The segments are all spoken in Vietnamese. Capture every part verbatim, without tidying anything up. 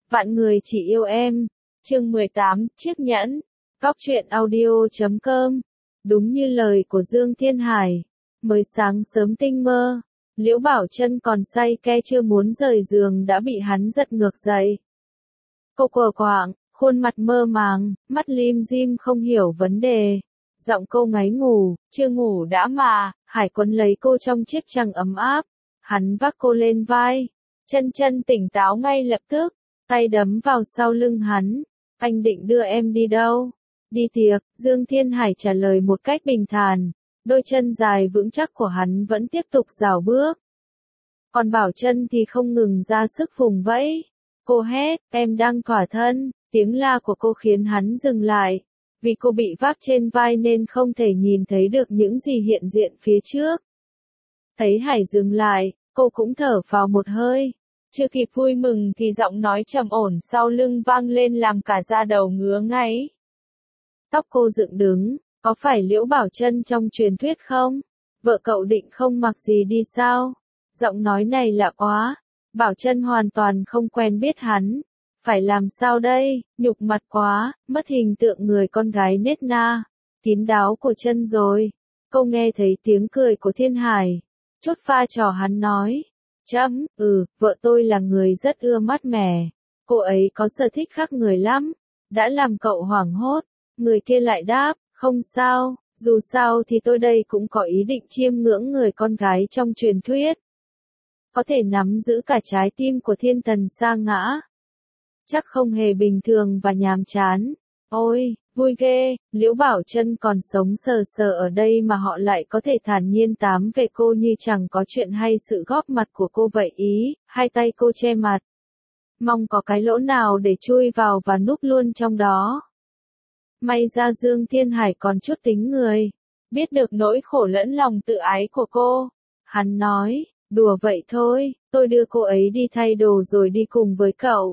Vạn người chỉ yêu em. Chương mười tám, chiếc nhẫn. Góc truyện audio chấm com. Đúng như lời của Dương Thiên Hải. Mới sáng sớm tinh mơ, Liễu Bảo Trân còn say ke chưa muốn rời giường đã bị hắn giật ngược dậy. Cô quờ quạng, khuôn mặt mơ màng, mắt lim dim không hiểu vấn đề. Giọng cô ngáy ngủ, chưa ngủ đã mà. Hải quấn lấy cô trong chiếc chăn ấm áp. Hắn vác cô lên vai. Chân chân tỉnh táo ngay lập tức, tay đấm vào sau lưng hắn. Anh định đưa em đi đâu? Đi tiệc, Dương Thiên Hải trả lời một cách bình thản. Đôi chân dài vững chắc của hắn vẫn tiếp tục rảo bước. Còn Bảo Trân thì không ngừng ra sức vùng vẫy. Cô hét, em đang khỏa thân. Tiếng la của cô khiến hắn dừng lại. Vì cô bị vác trên vai nên không thể nhìn thấy được những gì hiện diện phía trước. Thấy Hải dừng lại, cô cũng thở phào một hơi. Chưa kịp vui mừng thì giọng nói trầm ổn sau lưng vang lên làm cả da đầu ngứa ngáy. Tóc cô dựng đứng, có phải Liễu Bảo Trân trong truyền thuyết không? Vợ cậu định không mặc gì đi sao? Giọng nói này lạ quá. Bảo Trân hoàn toàn không quen biết hắn. Phải làm sao đây? Nhục mặt quá, mất hình tượng người con gái nết na, kín đáo của Trân rồi. Cô nghe thấy tiếng cười của Thiên Hải. Chốt pha trò hắn nói. Chấm, ừ, vợ tôi là người rất ưa mát mẻ. Cô ấy có sở thích khác người lắm. Đã làm cậu hoảng hốt. Người kia lại đáp, không sao, dù sao thì tôi đây cũng có ý định chiêm ngưỡng người con gái trong truyền thuyết. Có thể nắm giữ cả trái tim của thiên thần sa ngã. Chắc không hề bình thường và nhàm chán. Ôi, vui ghê, Liễu Bảo Trân còn sống sờ sờ ở đây mà họ lại có thể thản nhiên tám về cô như chẳng có chuyện hay sự góp mặt của cô vậy ý, hai tay cô che mặt. Mong có cái lỗ nào để chui vào và núp luôn trong đó. May ra Dương Thiên Hải còn chút tính người, biết được nỗi khổ lẫn lòng tự ái của cô. Hắn nói, đùa vậy thôi, tôi đưa cô ấy đi thay đồ rồi đi cùng với cậu.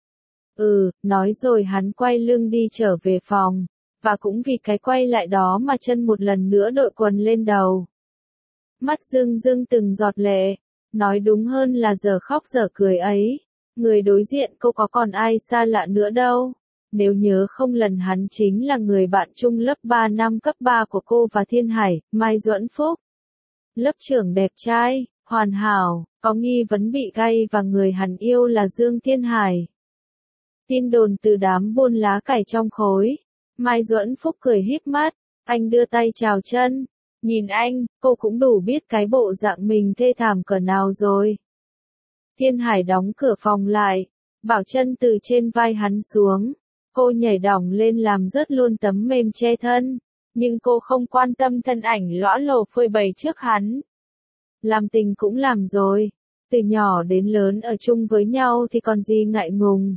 Ừ, nói rồi hắn quay lưng đi trở về phòng, và cũng vì cái quay lại đó mà Trân một lần nữa đội quần lên đầu. Mắt rưng rưng từng giọt lệ, nói đúng hơn là giờ khóc giờ cười ấy, người đối diện cô có còn ai xa lạ nữa đâu. Nếu nhớ không lầm hắn chính là người bạn chung lớp ba năm cấp ba của cô và Thiên Hải, Mai Duẫn Phúc. Lớp trưởng đẹp trai, hoàn hảo, có nghi vấn bị gay và người hắn yêu là Dương Thiên Hải. Tin đồn từ đám buôn lá cải trong khối. Mai Duẫn Phúc cười híp mắt, anh đưa tay chào Trân. Nhìn anh, cô cũng đủ biết cái bộ dạng mình thê thảm cỡ nào rồi. Thiên Hải đóng cửa phòng lại, Bảo Trân từ trên vai hắn xuống. Cô nhảy đỏng lên làm rớt luôn tấm mềm che thân, nhưng cô không quan tâm thân ảnh lõa lồ phơi bày trước hắn. Làm tình cũng làm rồi, từ nhỏ đến lớn ở chung với nhau thì còn gì ngại ngùng.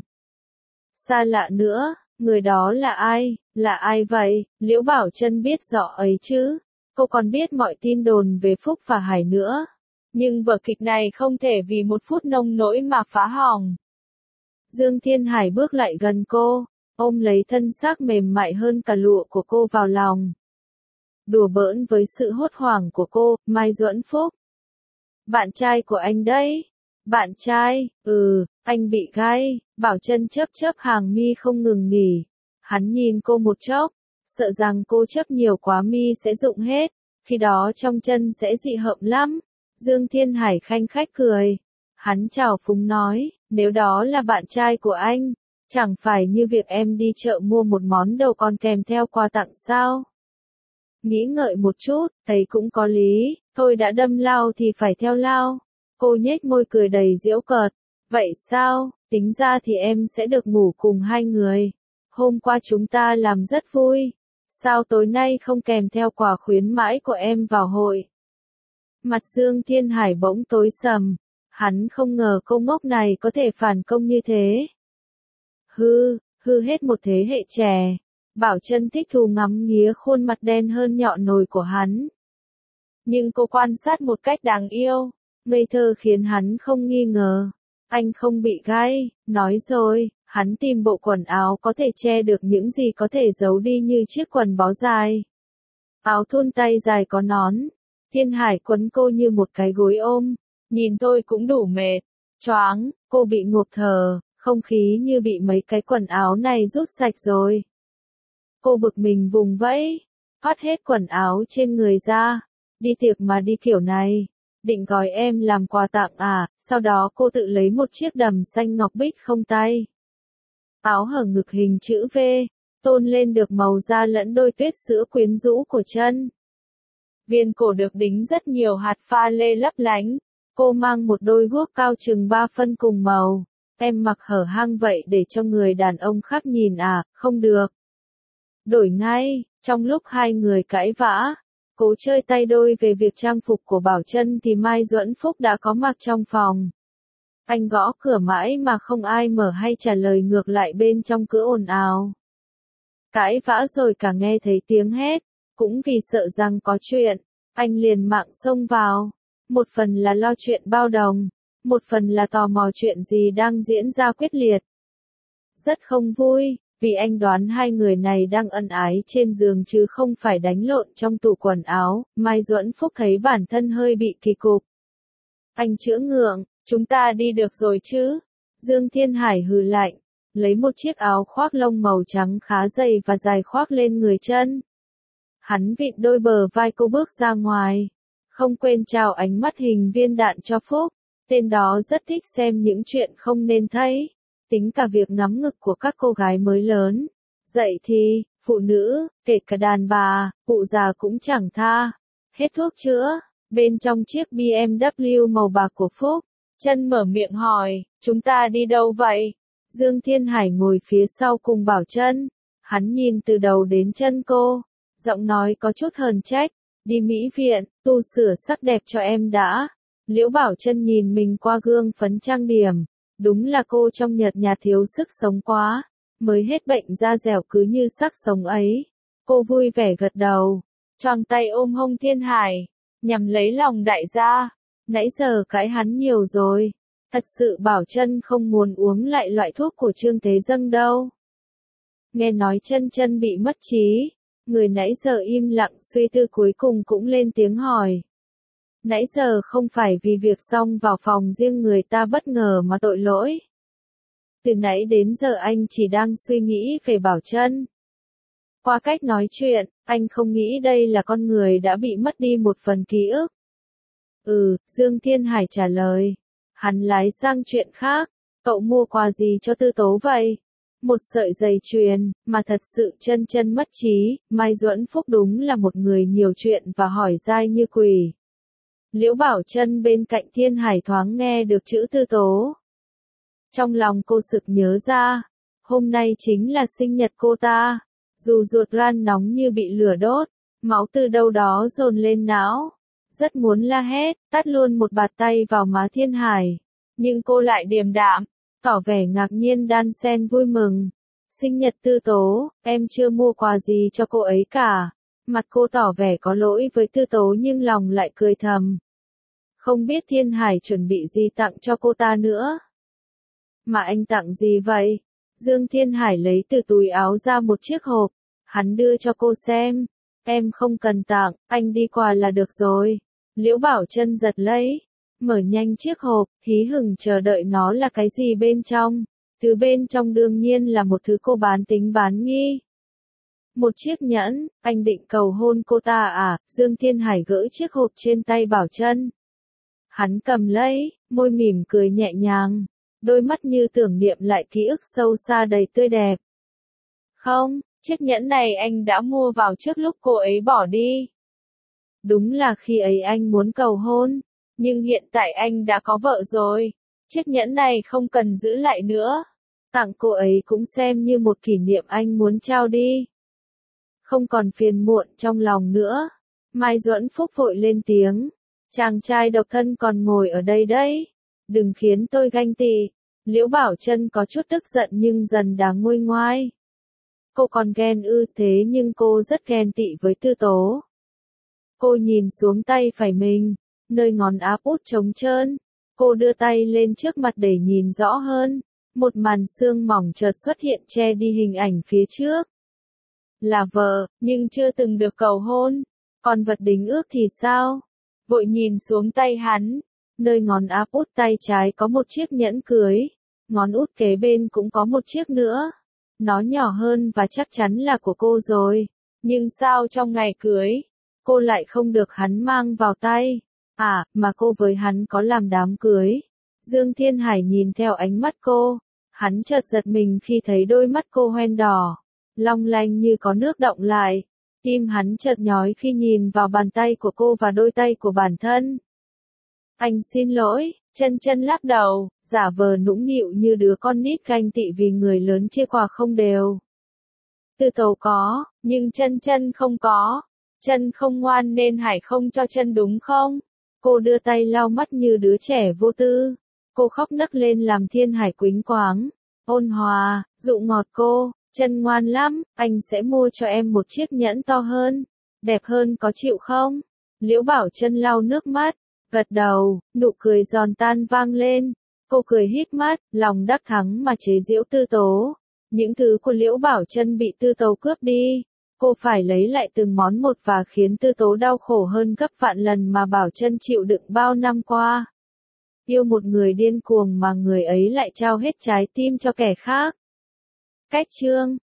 Xa lạ nữa, người đó là ai, là ai vậy? Liễu Bảo Trân biết rõ ấy chứ, cô còn biết mọi tin đồn về Phúc và Hải nữa. Nhưng vở kịch này không thể vì một phút nông nỗi mà phá hỏng. Dương Thiên Hải bước lại gần cô, ôm lấy thân xác mềm mại hơn cả lụa của cô vào lòng. Đùa bỡn với sự hốt hoảng của cô, Mai Duẫn Phúc. Bạn trai của anh đấy. Bạn trai, ừ, anh bị gay. Bảo Trân chớp chớp hàng mi không ngừng nghỉ. Hắn nhìn cô một chốc, sợ rằng cô chớp nhiều quá mi sẽ rụng hết, khi đó trong chân sẽ dị hợm lắm. Dương Thiên Hải khanh khách cười. Hắn chào phúng nói, nếu đó là bạn trai của anh, chẳng phải như việc em đi chợ mua một món đồ còn kèm theo quà tặng sao? Nghĩ ngợi một chút, thấy cũng có lý, thôi đã đâm lao thì phải theo lao. Cô nhếch môi cười đầy giễu cợt. Vậy sao, tính ra thì em sẽ được ngủ cùng hai người. Hôm qua chúng ta làm rất vui. Sao tối nay không kèm theo quà khuyến mãi của em vào hội? Mặt Dương Thiên Hải bỗng tối sầm. Hắn không ngờ cô ngốc này có thể phản công như thế. Hư, hư hết một thế hệ trẻ. Bảo Trân thích thú ngắm nghía khuôn mặt đen hơn nhọn nồi của hắn. Nhưng cô quan sát một cách đáng yêu, ngây thơ khiến hắn không nghi ngờ. Anh không bị gay, nói rồi, hắn tìm bộ quần áo có thể che được những gì có thể giấu đi như chiếc quần bó dài. Áo thun tay dài có nón. Thiên Hải quấn cô như một cái gối ôm. Nhìn tôi cũng đủ mệt. Choáng, cô bị ngộp thở. không khí như bị mấy cái quần áo này rút sạch rồi. Cô bực mình vùng vẫy, thoát hết quần áo trên người ra, đi tiệc mà đi kiểu này, định gói em làm quà tặng à, sau đó cô tự lấy một chiếc đầm xanh ngọc bích không tay. Áo hở ngực hình chữ V, tôn lên được màu da lẫn đôi tuyết sữa quyến rũ của chân. Viên cổ được đính rất nhiều hạt pha lê lấp lánh, cô mang một đôi guốc cao chừng ba phân cùng màu. Em mặc hở hang vậy để cho người đàn ông khác nhìn à, không được. Đổi ngay, trong lúc hai người cãi vã, cố chơi tay đôi về việc trang phục của Bảo Trân thì Mai Duẫn Phúc đã có mặt trong phòng. Anh gõ cửa mãi mà không ai mở hay trả lời, ngược lại bên trong cứ ồn ào. Cãi vã rồi cả nghe thấy tiếng hét, cũng vì sợ rằng có chuyện, anh liền mạng xông vào. Một phần là lo chuyện bao đồng, một phần là tò mò chuyện gì đang diễn ra quyết liệt. Rất không vui, vì anh đoán hai người này đang ân ái trên giường chứ không phải đánh lộn trong tủ quần áo. Mai Duẫn Phúc thấy bản thân hơi bị kỳ cục. Anh chữa ngượng, chúng ta đi được rồi chứ? Dương Thiên Hải hừ lạnh, lấy một chiếc áo khoác lông màu trắng khá dày và dài khoác lên người chân. Hắn vịn đôi bờ vai cô bước ra ngoài, không quên trao ánh mắt hình viên đạn cho Phúc. Tên đó rất thích xem những chuyện không nên thấy, tính cả việc ngắm ngực của các cô gái mới lớn. Dậy thì, phụ nữ, kể cả đàn bà, cụ già cũng chẳng tha. Hết thuốc chữa, bên trong chiếc bê em vê màu bạc của Phúc, Chân mở miệng hỏi, chúng ta đi đâu vậy? Dương Thiên Hải ngồi phía sau cùng Bảo Trân, hắn nhìn từ đầu đến chân cô, giọng nói có chút hờn trách, đi mỹ viện, tu sửa sắc đẹp cho em đã. Liễu Bảo Trân nhìn mình qua gương phấn trang điểm, đúng là cô trong nhợt nhạt thiếu sức sống quá, mới hết bệnh da dẻo cứ như sắc sống ấy. Cô vui vẻ gật đầu, choàng tay ôm hông Thiên Hải, nhằm lấy lòng đại gia. Nãy giờ cãi hắn nhiều rồi, thật sự Bảo Trân không muốn uống lại loại thuốc của Trương Thế Dâng đâu. Nghe nói Trân Trân bị mất trí, người nãy giờ im lặng suy tư cuối cùng cũng lên tiếng hỏi. Nãy giờ không phải vì việc xong vào phòng riêng người ta bất ngờ mà tội lỗi. Từ nãy đến giờ anh chỉ đang suy nghĩ về Bảo Trân. Qua cách nói chuyện, anh không nghĩ đây là con người đã bị mất đi một phần ký ức. Ừ, Dương Thiên Hải trả lời. Hắn lái sang chuyện khác, cậu mua quà gì cho Tư Tố vậy? Một sợi dây chuyền, mà thật sự Trân Trân mất trí. Mai Duẫn Phúc đúng là một người nhiều chuyện và hỏi dai như quỷ. Liễu Bảo Trân bên cạnh Thiên Hải thoáng nghe được chữ Tư Tố. Trong lòng cô sực nhớ ra, hôm nay chính là sinh nhật cô ta. Dù ruột ran nóng như bị lửa đốt, máu từ đâu đó dồn lên não. Rất muốn la hét, tát luôn một bạt tay vào má Thiên Hải. Nhưng cô lại điềm đạm, tỏ vẻ ngạc nhiên đan xen vui mừng. Sinh nhật Tư Tố, em chưa mua quà gì cho cô ấy cả. Mặt cô tỏ vẻ có lỗi với Tư Tố nhưng lòng lại cười thầm. Không biết Thiên Hải chuẩn bị gì tặng cho cô ta nữa. Mà anh tặng gì vậy? Dương Thiên Hải lấy từ túi áo ra một chiếc hộp. Hắn đưa cho cô xem. Em không cần tặng, anh đi quà là được rồi. Liễu Bảo Trân giật lấy, mở nhanh chiếc hộp, hí hửng chờ đợi nó là cái gì bên trong. Thứ bên trong đương nhiên là một thứ cô bán tính bán nghi. Một chiếc nhẫn, anh định cầu hôn cô ta à? Dương Thiên Hải gỡ chiếc hộp trên tay Bảo Trân. Hắn cầm lấy, môi mỉm cười nhẹ nhàng, đôi mắt như tưởng niệm lại ký ức sâu xa đầy tươi đẹp. Không, chiếc nhẫn này anh đã mua vào trước lúc cô ấy bỏ đi. Đúng là khi ấy anh muốn cầu hôn, nhưng hiện tại anh đã có vợ rồi. Chiếc nhẫn này không cần giữ lại nữa. Tặng cô ấy cũng xem như một kỷ niệm anh muốn trao đi. Không còn phiền muộn trong lòng nữa. Mai Duẫn Phúc vội lên tiếng. Chàng trai độc thân còn ngồi ở đây đấy. Đừng khiến tôi ganh tị. Liễu Bảo Trân có chút tức giận nhưng dần đáng nguôi ngoai. Cô còn ghen ư? Thế nhưng cô rất ghen tị với Tư Tố. Cô nhìn xuống tay phải mình, nơi ngón áp út trống trơn. Cô đưa tay lên trước mặt để nhìn rõ hơn. Một màn sương mỏng chợt xuất hiện che đi hình ảnh phía trước. Là vợ, nhưng chưa từng được cầu hôn. Còn vật đính ước thì sao? Vội nhìn xuống tay hắn. Nơi ngón áp út tay trái có một chiếc nhẫn cưới. ngón út kế bên cũng có một chiếc nữa. Nó nhỏ hơn và chắc chắn là của cô rồi. Nhưng sao trong ngày cưới, cô lại không được hắn mang vào tay? À, mà cô với hắn có làm đám cưới. Dương Thiên Hải nhìn theo ánh mắt cô. Hắn chợt giật mình khi thấy đôi mắt cô hoen đỏ, long lanh như có nước động lại. Tim hắn chợt nhói khi nhìn vào bàn tay của cô và đôi tay của bản thân. Anh xin lỗi, Chân Chân lắc đầu, giả vờ nũng nịu như đứa con nít ganh tị vì người lớn chia quà không đều. Tư Tấu có, nhưng Chân Chân không có. Chân không ngoan nên Hải không cho Chân đúng không? Cô đưa tay lau mắt như đứa trẻ vô tư. Cô khóc nấc lên làm Thiên Hải quýnh quáng, ôn hòa, dụ ngọt cô. Chân ngoan lắm, anh sẽ mua cho em một chiếc nhẫn to hơn, đẹp hơn, có chịu không? Liễu Bảo Chân lau nước mắt, gật đầu, nụ cười giòn tan vang lên. Cô cười híp mắt, lòng đắc thắng mà chế giễu Tư Tố. Những thứ của Liễu Bảo Chân bị Tư Tố cướp đi, cô phải lấy lại từng món một và khiến Tư Tố đau khổ hơn gấp vạn lần mà Bảo Chân chịu đựng bao năm qua. Yêu một người điên cuồng mà người ấy lại trao hết trái tim cho kẻ khác. Cách chương